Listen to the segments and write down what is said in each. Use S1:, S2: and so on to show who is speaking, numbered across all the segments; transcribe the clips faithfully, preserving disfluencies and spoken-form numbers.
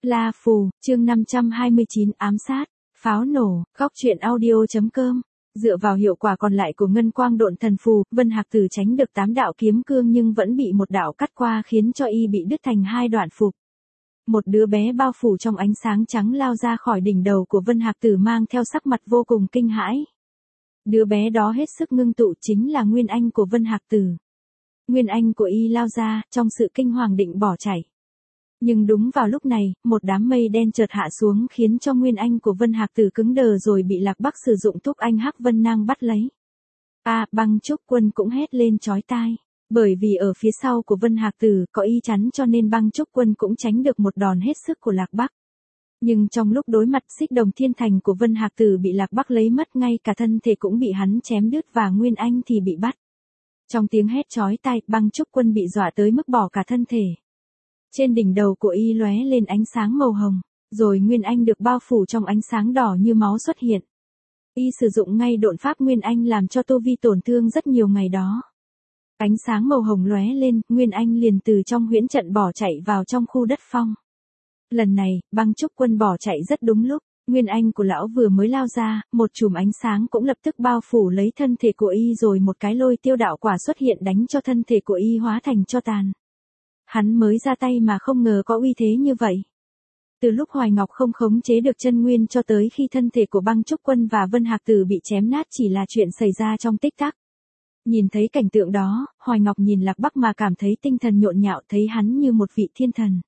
S1: La Phù, chương năm trăm hai mươi chín ám sát, pháo nổ, góc truyện audio.com. Dựa vào hiệu quả còn lại của ngân quang độn thần phù, Vân Hạc Tử tránh được tám đạo kiếm cương nhưng vẫn bị một đạo cắt qua khiến cho y bị đứt thành hai đoạn phục. Một đứa bé bao phủ trong ánh sáng trắng lao ra khỏi đỉnh đầu của Vân Hạc Tử mang theo sắc mặt vô cùng kinh hãi. Đứa bé đó hết sức ngưng tụ chính là Nguyên Anh của Vân Hạc Tử. Nguyên Anh của y lao ra, trong sự kinh hoàng định bỏ chạy. Nhưng đúng vào lúc này, một đám mây đen chợt hạ xuống khiến cho Nguyên Anh của Vân Hạc Tử cứng đờ rồi bị Lạc Bắc sử dụng thúc anh Hắc Vân Nang bắt lấy. À, Băng Trúc Quân cũng hét lên chói tai. Bởi vì ở phía sau của Vân Hạc Tử có y chắn cho nên Băng Trúc Quân cũng tránh được một đòn hết sức của Lạc Bắc. Nhưng trong lúc đối mặt Xích Đồng Thiên Thành của Vân Hạc Tử bị Lạc Bắc lấy mất, ngay cả thân thể cũng bị hắn chém đứt và Nguyên Anh thì bị bắt. Trong tiếng hét chói tai, Băng Trúc Quân bị dọa tới mức bỏ cả thân thể. Trên đỉnh đầu của y lóe lên ánh sáng màu hồng, rồi Nguyên Anh được bao phủ trong ánh sáng đỏ như máu xuất hiện. Y sử dụng ngay độn pháp Nguyên Anh làm cho tu vi tổn thương rất nhiều ngày đó. Ánh sáng màu hồng lóe lên, Nguyên Anh liền từ trong huyễn trận bỏ chạy vào trong khu đất phong. Lần này, Băng Trúc Quân bỏ chạy rất đúng lúc, Nguyên Anh của lão vừa mới lao ra, một chùm ánh sáng cũng lập tức bao phủ lấy thân thể của y rồi một cái lôi tiêu đạo quả xuất hiện đánh cho thân thể của y hóa thành tro tàn. Hắn mới ra tay mà không ngờ có uy thế như vậy. Từ lúc Hoài Ngọc không khống chế được chân nguyên cho tới khi thân thể của Băng Trúc Quân và Vân Hạc Tử bị chém nát chỉ là chuyện xảy ra trong tích tắc. Nhìn thấy cảnh tượng đó, Hoài Ngọc nhìn Lạc Bắc mà cảm thấy tinh thần nhộn nhạo, thấy hắn như một vị thiên thần.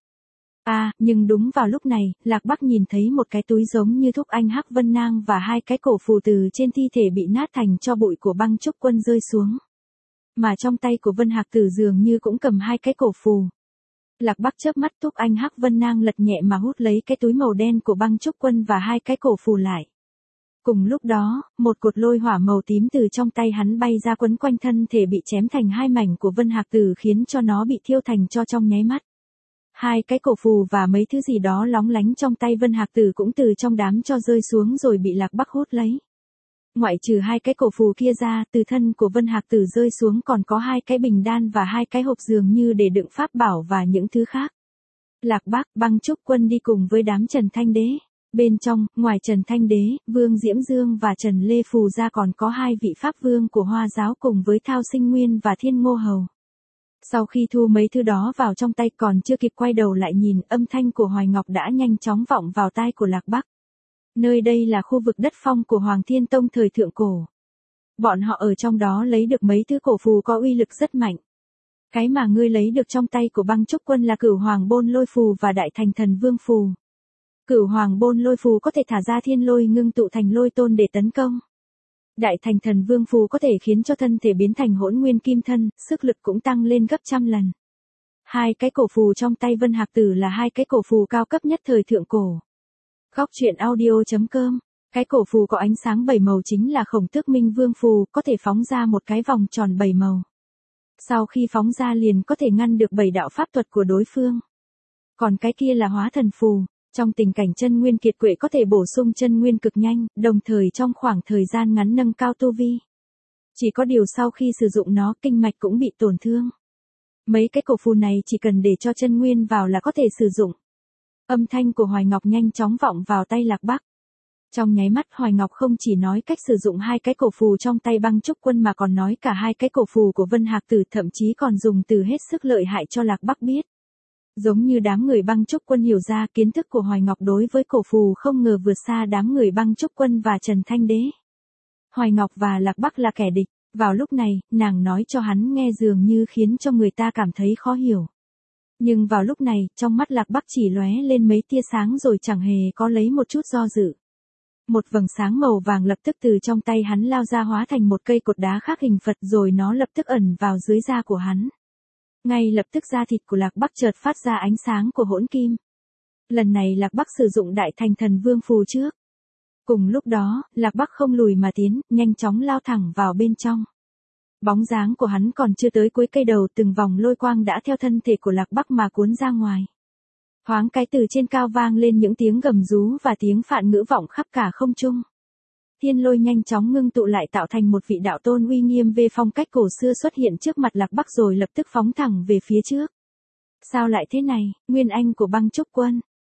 S1: À, nhưng đúng vào lúc này, Lạc Bắc nhìn thấy một cái túi giống như thúc anh Hắc Vân Nang và hai cái cổ phù từ trên thi thể bị nát thành tro bụi của Băng Trúc Quân rơi xuống. Mà trong tay của Vân Hạc Tử dường như cũng cầm hai cái cổ phù. Lạc Bắc chớp mắt, thúc anh Hắc Vân Nang lật nhẹ mà hút lấy cái túi màu đen của Băng Trúc Quân và hai cái cổ phù lại. Cùng lúc đó, một cột lôi hỏa màu tím từ trong tay hắn bay ra quấn quanh thân thể bị chém thành hai mảnh của Vân Hạc Tử khiến cho nó bị thiêu thành tro trong nháy mắt. Hai cái cổ phù và mấy thứ gì đó lóng lánh trong tay Vân Hạc Tử cũng từ trong đám tro rơi xuống rồi bị Lạc Bắc hút lấy. Ngoại trừ hai cái cổ phù kia ra, từ thân của Vân Hạc Tử rơi xuống còn có hai cái bình đan và hai cái hộp dường như để đựng pháp bảo và những thứ khác. Lạc Bắc, Băng Trúc Quân đi cùng với đám Trần Thanh Đế. Bên trong, ngoài Trần Thanh Đế, Vương Diễm Dương và Trần Lê Phù ra còn có hai vị pháp vương của Hoa giáo cùng với Thao Sinh Nguyên và Thiên Ngô Hầu. Sau khi thu mấy thứ đó vào trong tay còn chưa kịp quay đầu lại nhìn, âm thanh của Hoài Ngọc đã nhanh chóng vọng vào tai của Lạc Bắc. Nơi đây là khu vực đất phong của Hoàng Thiên Tông thời thượng cổ. Bọn họ ở trong đó lấy được mấy thứ cổ phù có uy lực rất mạnh. Cái mà ngươi lấy được trong tay của Băng Trúc Quân là Cửu Hoàng Bôn Lôi Phù và Đại Thành Thần Vương Phù. Cửu Hoàng Bôn Lôi Phù có thể thả ra thiên lôi ngưng tụ thành lôi tôn để tấn công. Đại Thành Thần Vương Phù có thể khiến cho thân thể biến thành hỗn nguyên kim thân, sức lực cũng tăng lên gấp trăm lần. Hai cái cổ phù trong tay Vân Hạc Tử là hai cái cổ phù cao cấp nhất thời thượng cổ. Góc truyện audio.com. Cái cổ phù có ánh sáng bảy màu chính là Khổng Tước Minh Vương Phù, có thể phóng ra một cái vòng tròn bảy màu. Sau khi phóng ra liền có thể ngăn được bảy đạo pháp thuật của đối phương. Còn cái kia là Hóa Thần Phù, trong tình cảnh chân nguyên kiệt quệ có thể bổ sung chân nguyên cực nhanh, đồng thời trong khoảng thời gian ngắn nâng cao tu vi. Chỉ có điều sau khi sử dụng nó, kinh mạch cũng bị tổn thương. Mấy cái cổ phù này chỉ cần để cho chân nguyên vào là có thể sử dụng. Âm thanh của Hoài Ngọc nhanh chóng vọng vào tay Lạc Bắc. Trong nháy mắt Hoài Ngọc không chỉ nói cách sử dụng hai cái cổ phù trong tay Băng Trúc Quân mà còn nói cả hai cái cổ phù của Vân Hạc Tử, thậm chí còn dùng từ hết sức lợi hại cho Lạc Bắc biết. Giống như đám người Băng Trúc Quân hiểu ra kiến thức của Hoài Ngọc đối với cổ phù không ngờ vượt xa đám người Băng Trúc Quân và Trần Thanh Đế. Hoài Ngọc và Lạc Bắc là kẻ địch, vào lúc này, nàng nói cho hắn nghe dường như khiến cho người ta cảm thấy khó hiểu. Nhưng vào lúc này, trong mắt Lạc Bắc chỉ lóe lên mấy tia sáng rồi chẳng hề có lấy một chút do dự. Một vầng sáng màu vàng lập tức từ trong tay hắn lao ra hóa thành một cây cột đá khác hình Phật rồi nó lập tức ẩn vào dưới da của hắn. Ngay lập tức da thịt của Lạc Bắc chợt phát ra ánh sáng của hỗn kim. Lần này Lạc Bắc sử dụng Đại Thành Thần Vương Phù trước. Cùng lúc đó, Lạc Bắc không lùi mà tiến, nhanh chóng lao thẳng vào bên trong. Bóng dáng của hắn còn chưa tới cuối cây đầu, từng vòng lôi quang đã theo thân thể của Lạc Bắc mà cuốn ra ngoài. Thoáng cái từ trên cao vang lên những tiếng gầm rú và tiếng phạn ngữ vọng khắp cả không trung. Thiên lôi nhanh chóng ngưng tụ lại tạo thành một vị đạo tôn uy nghiêm về phong cách cổ xưa xuất hiện trước mặt Lạc Bắc rồi lập tức phóng thẳng về phía trước. Sao lại thế này, Nguyên Anh của Băng Trúc Quân?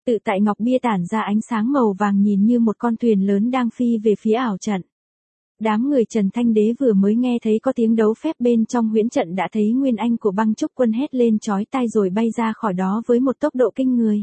S1: Tự tại ngọc bia tản ra ánh sáng màu vàng nhìn như một con thuyền lớn đang phi về phía ảo trận. Đám người Trần Thanh Đế vừa mới nghe thấy có tiếng đấu phép bên trong huyễn trận đã thấy Nguyên Anh của Băng Trúc Quân hét lên chói tai rồi bay ra khỏi đó với một tốc độ kinh người.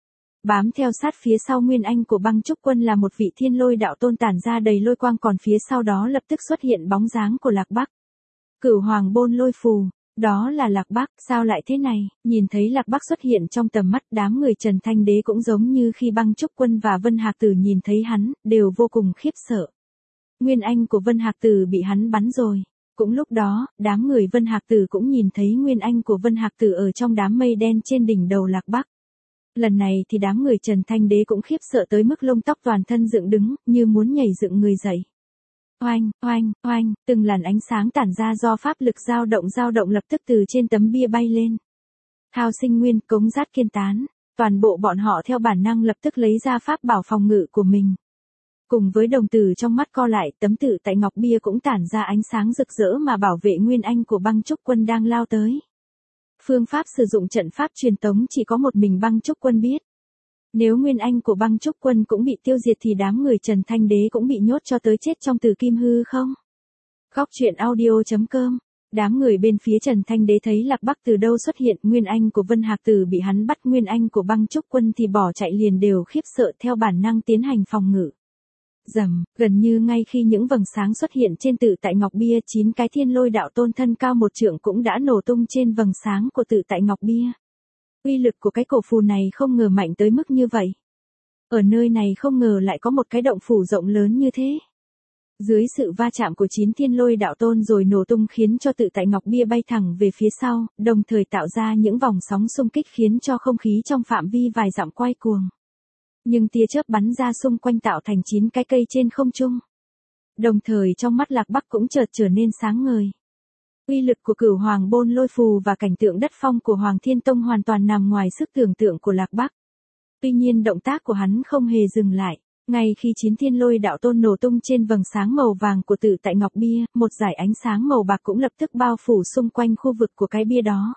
S1: Bám theo sát phía sau Nguyên Anh của Băng Trúc Quân là một vị Thiên Lôi đạo tôn tản ra đầy lôi quang, còn phía sau đó lập tức xuất hiện bóng dáng của Lạc Bắc. Cửu Hoàng Bôn Lôi Phù, đó là Lạc Bắc, sao lại thế này? Nhìn thấy Lạc Bắc xuất hiện trong tầm mắt, đám người Trần Thanh Đế cũng giống như khi Băng Trúc Quân và Vân Hạc Tử nhìn thấy hắn, đều vô cùng khiếp sợ. Nguyên Anh của Vân Hạc Tử bị hắn bắn rồi. Cũng lúc đó, đám người Vân Hạc Tử cũng nhìn thấy Nguyên Anh của Vân Hạc Tử ở trong đám mây đen trên đỉnh đầu Lạc Bắc. Lần này thì đám người Trần Thanh Đế cũng khiếp sợ tới mức lông tóc toàn thân dựng đứng, như muốn nhảy dựng người dậy. Oanh, oanh, oanh, từng làn ánh sáng tản ra do pháp lực dao động dao động lập tức từ trên tấm bia bay lên. Thao Sinh Nguyên, Cống Giát Kiên Tán, toàn bộ bọn họ theo bản năng lập tức lấy ra pháp bảo phòng ngự của mình. Cùng với đồng tử trong mắt co lại, tấm tự tại ngọc bia cũng tản ra ánh sáng rực rỡ mà bảo vệ Nguyên Anh của Băng Trúc Quân đang lao tới. Phương pháp sử dụng trận pháp truyền tống chỉ có một mình Băng Trúc Quân biết. Nếu Nguyên Anh của Băng Trúc Quân cũng bị tiêu diệt thì đám người Trần Thanh Đế cũng bị nhốt cho tới chết trong Tử Kim Hư không? Góc truyện audio chấm com. Đám người bên phía Trần Thanh Đế thấy Lạc Bắc từ đâu xuất hiện, Nguyên Anh của Vân Hạc Tử bị hắn bắt, Nguyên Anh của Băng Trúc Quân thì bỏ chạy liền đều khiếp sợ theo bản năng tiến hành phòng ngự. Rầm, gần như ngay khi những vầng sáng xuất hiện trên tự tại ngọc bia, chín cái Thiên Lôi đạo tôn thân cao một trượng cũng đã nổ tung trên vầng sáng của tự tại ngọc bia. Uy lực của cái cổ phù này không ngờ mạnh tới mức như vậy. Ở nơi này không ngờ lại có một cái động phủ rộng lớn như thế. Dưới sự va chạm của chín Thiên Lôi đạo tôn rồi nổ tung khiến cho tự tại ngọc bia bay thẳng về phía sau, đồng thời tạo ra những vòng sóng xung kích khiến cho không khí trong phạm vi vài dặm quay cuồng. Nhưng tia chớp bắn ra xung quanh tạo thành chín cái cây trên không trung. Đồng thời trong mắt Lạc Bắc cũng chợt trở nên sáng ngời. Uy lực của Cửu Hoàng Bôn Lôi Phù và cảnh tượng đất phong của Hoàng Thiên Tông hoàn toàn nằm ngoài sức tưởng tượng của Lạc Bắc. Tuy nhiên động tác của hắn không hề dừng lại. Ngay khi chín Thiên Lôi đạo tôn nổ tung trên vầng sáng màu vàng của tự tại ngọc bia, một dải ánh sáng màu bạc cũng lập tức bao phủ xung quanh khu vực của cái bia đó.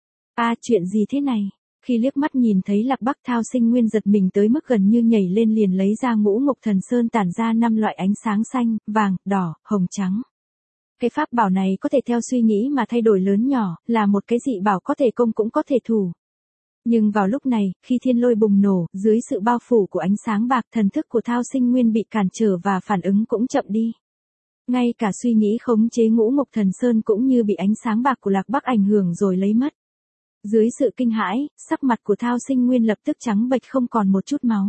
S1: À, chuyện gì thế này? Khi liếc mắt nhìn thấy Lạc Bắc, Thao Sinh Nguyên giật mình tới mức gần như nhảy lên, liền lấy ra Ngũ Ngục Thần Sơn tản ra năm loại ánh sáng xanh, vàng, đỏ, hồng, trắng. Cái pháp bảo này có thể theo suy nghĩ mà thay đổi lớn nhỏ, là một cái dị bảo có thể công cũng có thể thủ. Nhưng vào lúc này, khi thiên lôi bùng nổ, dưới sự bao phủ của ánh sáng bạc, thần thức của Thao Sinh Nguyên bị cản trở và phản ứng cũng chậm đi. Ngay cả suy nghĩ khống chế Ngũ Ngục Thần Sơn cũng như bị ánh sáng bạc của Lạc Bắc ảnh hưởng rồi lấy mất. Dưới sự kinh hãi, sắc mặt của Thao Sinh Nguyên lập tức trắng bệch không còn một chút máu.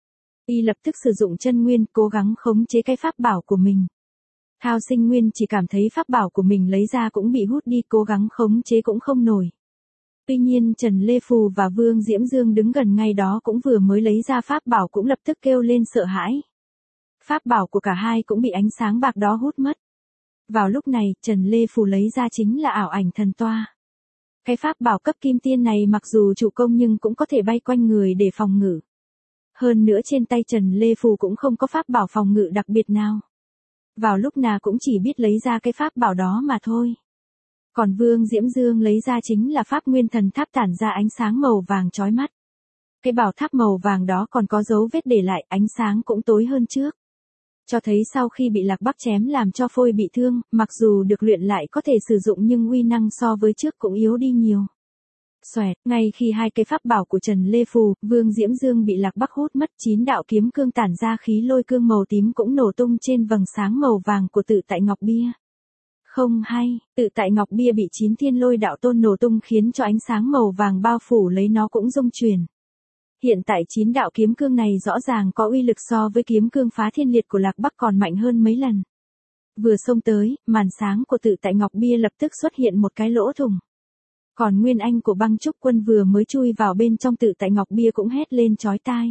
S1: Y lập tức sử dụng chân nguyên cố gắng khống chế cái pháp bảo của mình. Thao Sinh Nguyên chỉ cảm thấy pháp bảo của mình lấy ra cũng bị hút đi, cố gắng khống chế cũng không nổi. Tuy nhiên Trần Lê Phù và Vương Diễm Dương đứng gần ngay đó cũng vừa mới lấy ra pháp bảo cũng lập tức kêu lên sợ hãi. Pháp bảo của cả hai cũng bị ánh sáng bạc đó hút mất. Vào lúc này, Trần Lê Phù lấy ra chính là ảo ảnh thần toa. Cái pháp bảo cấp kim tiên này mặc dù chủ công nhưng cũng có thể bay quanh người để phòng ngự. Hơn nữa trên tay Trần Lê Phù cũng không có pháp bảo phòng ngự đặc biệt nào. Vào lúc nào cũng chỉ biết lấy ra cái pháp bảo đó mà thôi. Còn Vương Diễm Dương lấy ra chính là pháp nguyên thần tháp tản ra ánh sáng màu vàng chói mắt. Cái bảo tháp màu vàng đó còn có dấu vết để lại, ánh sáng cũng tối hơn trước. Cho thấy sau khi bị Lạc Bắc chém làm cho phôi bị thương, mặc dù được luyện lại có thể sử dụng nhưng uy năng so với trước cũng yếu đi nhiều. Xoẹt, ngay khi hai cái pháp bảo của Trần Lê Phù, Vương Diễm Dương bị Lạc Bắc hút mất, chín đạo kiếm cương tản ra khí lôi cương màu tím cũng nổ tung trên vầng sáng màu vàng của tự tại ngọc bia. Không hay, tự tại ngọc bia bị chín thiên lôi đạo tôn nổ tung khiến cho ánh sáng màu vàng bao phủ lấy nó cũng rung chuyển. Hiện tại chín đạo kiếm cương này rõ ràng có uy lực so với kiếm cương phá thiên liệt của Lạc Bắc còn mạnh hơn mấy lần. Vừa xông tới, màn sáng của tự tại ngọc bia lập tức xuất hiện một cái lỗ thủng. Còn Nguyên Anh của Băng Trúc Quân vừa mới chui vào bên trong tự tại ngọc bia cũng hét lên chói tai.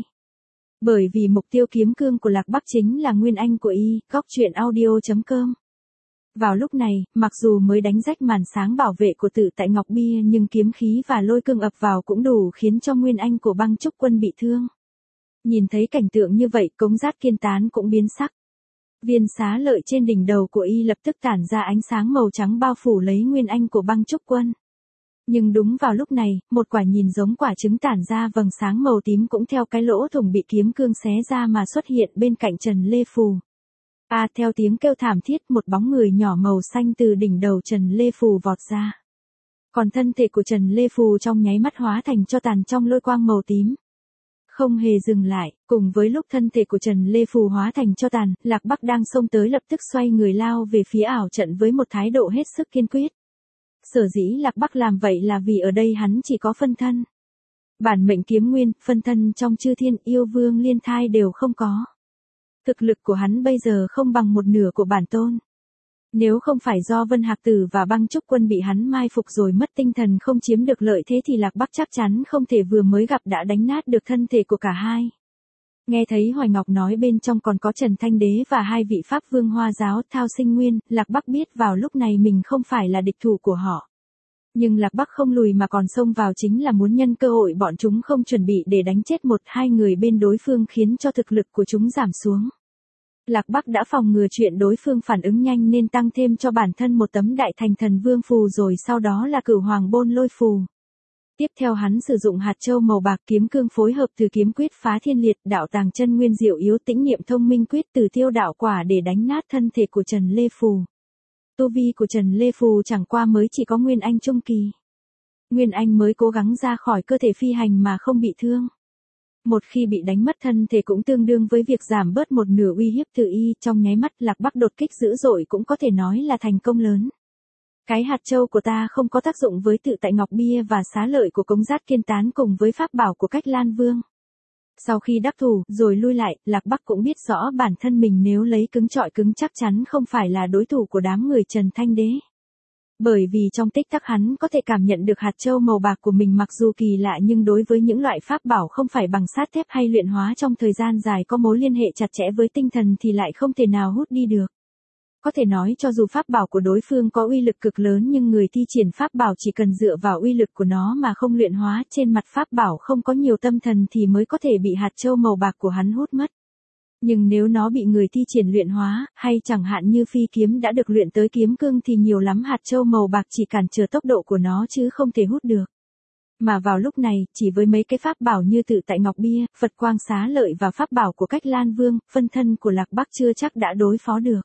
S1: Bởi vì mục tiêu kiếm cương của Lạc Bắc chính là Nguyên Anh của y, góc truyện audio chấm com. Vào lúc này, mặc dù mới đánh rách màn sáng bảo vệ của tự tại ngọc bia nhưng kiếm khí và lôi cương ập vào cũng đủ khiến cho Nguyên Anh của Băng Trúc Quân bị thương. Nhìn thấy cảnh tượng như vậy, Cống Giát Kiên Tán cũng biến sắc. Viên xá lợi trên đỉnh đầu của y lập tức tản ra ánh sáng màu trắng bao phủ lấy Nguyên Anh của Băng Trúc Quân. Nhưng đúng vào lúc này, một quả nhìn giống quả trứng tản ra vầng sáng màu tím cũng theo cái lỗ thủng bị kiếm cương xé ra mà xuất hiện bên cạnh Trần Lê Phù. À, theo tiếng kêu thảm thiết, một bóng người nhỏ màu xanh từ đỉnh đầu Trần Lê Phù vọt ra. Còn thân thể của Trần Lê Phù trong nháy mắt hóa thành tro tàn trong lôi quang màu tím. Không hề dừng lại, cùng với lúc thân thể của Trần Lê Phù hóa thành tro tàn, Lạc Bắc đang xông tới lập tức xoay người lao về phía ảo trận với một thái độ hết sức kiên quyết. Sở dĩ Lạc Bắc làm vậy là vì ở đây hắn chỉ có phân thân. Bản mệnh kiếm nguyên, phân thân trong chư thiên yêu vương liên thai đều không có. Thực lực của hắn bây giờ không bằng một nửa của bản tôn. Nếu không phải do Vân Hạc Tử và Băng Trúc Quân bị hắn mai phục rồi mất tinh thần không chiếm được lợi thế thì Lạc Bắc chắc chắn không thể vừa mới gặp đã đánh nát được thân thể của cả hai. Nghe thấy Hoài Ngọc nói bên trong còn có Trần Thanh Đế và hai vị Pháp Vương Hoa Giáo Thao Sinh Nguyên, Lạc Bắc biết vào lúc này mình không phải là địch thủ của họ. Nhưng Lạc Bắc không lùi mà còn xông vào chính là muốn nhân cơ hội bọn chúng không chuẩn bị để đánh chết một hai người bên đối phương khiến cho thực lực của chúng giảm xuống. Lạc Bắc đã phòng ngừa chuyện đối phương phản ứng nhanh nên tăng thêm cho bản thân một tấm đại thành thần vương phù rồi sau đó là cửu hoàng bôn lôi phù. Tiếp theo hắn sử dụng hạt châu màu bạc kiếm cương phối hợp từ kiếm quyết phá thiên liệt đạo tàng chân nguyên diệu yếu tĩnh niệm thông minh quyết từ tiêu đạo quả để đánh nát thân thể của Trần Lê Phù. Tu vi của Trần Lê Phù chẳng qua mới chỉ có Nguyên Anh trung kỳ. Nguyên Anh mới cố gắng ra khỏi cơ thể phi hành mà không bị thương. Một khi bị đánh mất thân thể cũng tương đương với việc giảm bớt một nửa uy hiếp tự y, trong nháy mắt Lạc Bắc đột kích dữ dội cũng có thể nói là thành công lớn. Cái hạt châu của ta không có tác dụng với tự tại ngọc bia và xá lợi của Cống Giát Kiên Tán cùng với pháp bảo của Cách Lan Vương. Sau khi đắc thủ, rồi lui lại, Lạc Bắc cũng biết rõ bản thân mình nếu lấy cứng trọi cứng chắc chắn không phải là đối thủ của đám người Trần Thanh Đế. Bởi vì trong tích tắc hắn có thể cảm nhận được hạt châu màu bạc của mình mặc dù kỳ lạ nhưng đối với những loại pháp bảo không phải bằng sắt thép hay luyện hóa trong thời gian dài có mối liên hệ chặt chẽ với tinh thần thì lại không thể nào hút đi được. Có thể nói cho dù pháp bảo của đối phương có uy lực cực lớn nhưng người thi triển pháp bảo chỉ cần dựa vào uy lực của nó mà không luyện hóa trên mặt pháp bảo không có nhiều tâm thần thì mới có thể bị hạt châu màu bạc của hắn hút mất. Nhưng nếu nó bị người thi triển luyện hóa, hay chẳng hạn như phi kiếm đã được luyện tới kiếm cương thì nhiều lắm hạt châu màu bạc chỉ cản trở tốc độ của nó chứ không thể hút được. Mà vào lúc này, chỉ với mấy cái pháp bảo như tự tại ngọc bia, Phật quang xá lợi và pháp bảo của Cách Lan Vương, phân thân của Lạc Bắc chưa chắc đã đối phó được.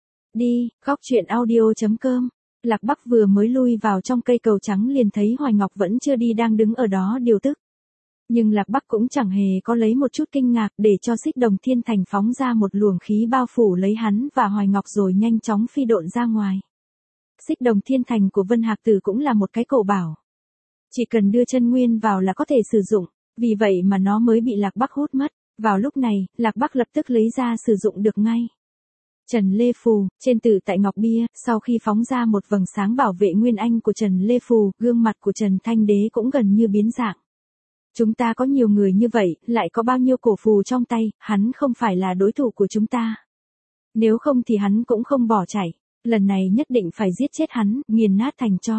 S1: Đi, góc truyện audio chấm com. Lạc Bắc vừa mới lui vào trong cây cầu trắng liền thấy Hoài Ngọc vẫn chưa đi đang đứng ở đó điều tức. Nhưng Lạc Bắc cũng chẳng hề có lấy một chút kinh ngạc để cho Xích Đồng Thiên Thành phóng ra một luồng khí bao phủ lấy hắn và Hoài Ngọc rồi nhanh chóng phi độn ra ngoài. Xích Đồng Thiên Thành của Vân Hạc Tử cũng là một cái cổ bảo. Chỉ cần đưa chân nguyên vào là có thể sử dụng, vì vậy mà nó mới bị Lạc Bắc hút mất. Vào lúc này, Lạc Bắc lập tức lấy ra sử dụng được ngay. Trần Lê Phù, trên tự tại ngọc bia, sau khi phóng ra một vầng sáng bảo vệ Nguyên Anh của Trần Lê Phù, gương mặt của Trần Thanh Đế cũng gần như biến dạng. Chúng ta có nhiều người như vậy, lại có bao nhiêu cổ phù trong tay, hắn không phải là đối thủ của chúng ta. Nếu không thì hắn cũng không bỏ chạy, lần này nhất định phải giết chết hắn, nghiền nát thành tro.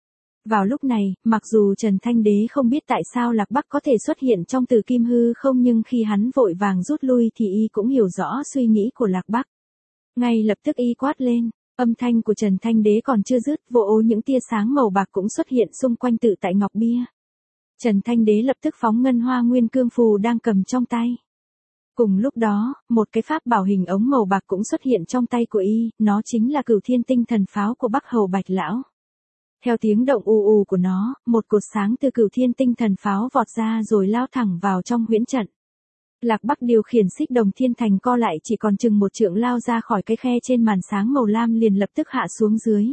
S1: Vào lúc này, mặc dù Trần Thanh Đế không biết tại sao Lạc Bắc có thể xuất hiện trong Từ Kim Hư không nhưng khi hắn vội vàng rút lui thì y cũng hiểu rõ suy nghĩ của Lạc Bắc. Ngay lập tức y quát lên, âm thanh của Trần Thanh Đế còn chưa dứt, vô ô những tia sáng màu bạc cũng xuất hiện xung quanh tự tại ngọc bia. Trần Thanh Đế lập tức phóng ngân hoa nguyên cương phù đang cầm trong tay. Cùng lúc đó, một cái pháp bảo hình ống màu bạc cũng xuất hiện trong tay của y, nó chính là Cửu Thiên Tinh Thần Pháo của Bắc Hầu Bạch Lão. Theo tiếng động ù ù của nó, một cột sáng từ Cửu Thiên Tinh Thần Pháo vọt ra rồi lao thẳng vào trong huyễn trận. Lạc Bắc điều khiển Xích Đồng Thiên Thành co lại chỉ còn chừng một trượng lao ra khỏi cái khe trên màn sáng màu lam liền lập tức hạ xuống dưới.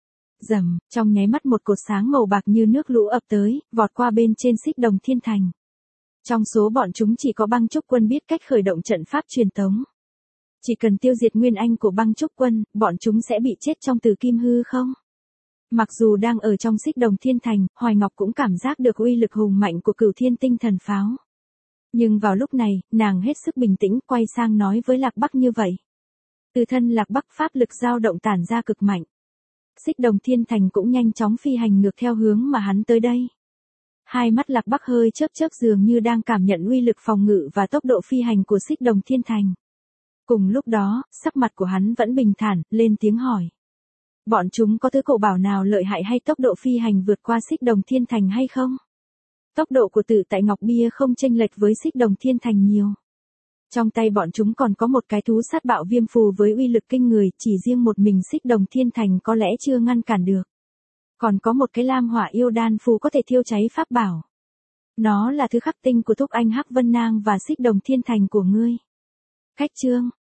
S1: Rầm, trong nháy mắt một cột sáng màu bạc như nước lũ ập tới, vọt qua bên trên Xích Đồng Thiên Thành. Trong số bọn chúng chỉ có Băng Trúc Quân biết cách khởi động trận pháp truyền tống. Chỉ cần tiêu diệt Nguyên Anh của Băng Trúc Quân, bọn chúng sẽ bị chết trong Từ Kim Hư không? Mặc dù đang ở trong Xích Đồng Thiên Thành, Hoài Ngọc cũng cảm giác được uy lực hùng mạnh của Cửu Thiên Tinh Thần Pháo. Nhưng vào lúc này, nàng hết sức bình tĩnh quay sang nói với Lạc Bắc như vậy. Từ thân Lạc Bắc pháp lực dao động tản ra cực mạnh. Xích Đồng Thiên Thành cũng nhanh chóng phi hành ngược theo hướng mà hắn tới đây. Hai mắt Lạc Bắc hơi chớp chớp dường như đang cảm nhận uy lực phòng ngự và tốc độ phi hành của Xích Đồng Thiên Thành. Cùng lúc đó, sắc mặt của hắn vẫn bình thản, lên tiếng hỏi. Bọn chúng có thứ cổ bảo nào lợi hại hay tốc độ phi hành vượt qua xích đồng thiên thành hay không? Tốc độ của Tử Tại Ngọc Bia không chênh lệch với xích đồng thiên thành nhiều. Trong tay bọn chúng còn có một cái thú sát bạo viêm phù với uy lực kinh người, chỉ riêng một mình xích đồng thiên thành có lẽ chưa ngăn cản được. Còn có một cái lam hỏa yêu đan phù có thể thiêu cháy pháp bảo. Nó là thứ khắc tinh của Thúc Anh Hắc Vân Nang và xích đồng thiên thành của ngươi. Khách chương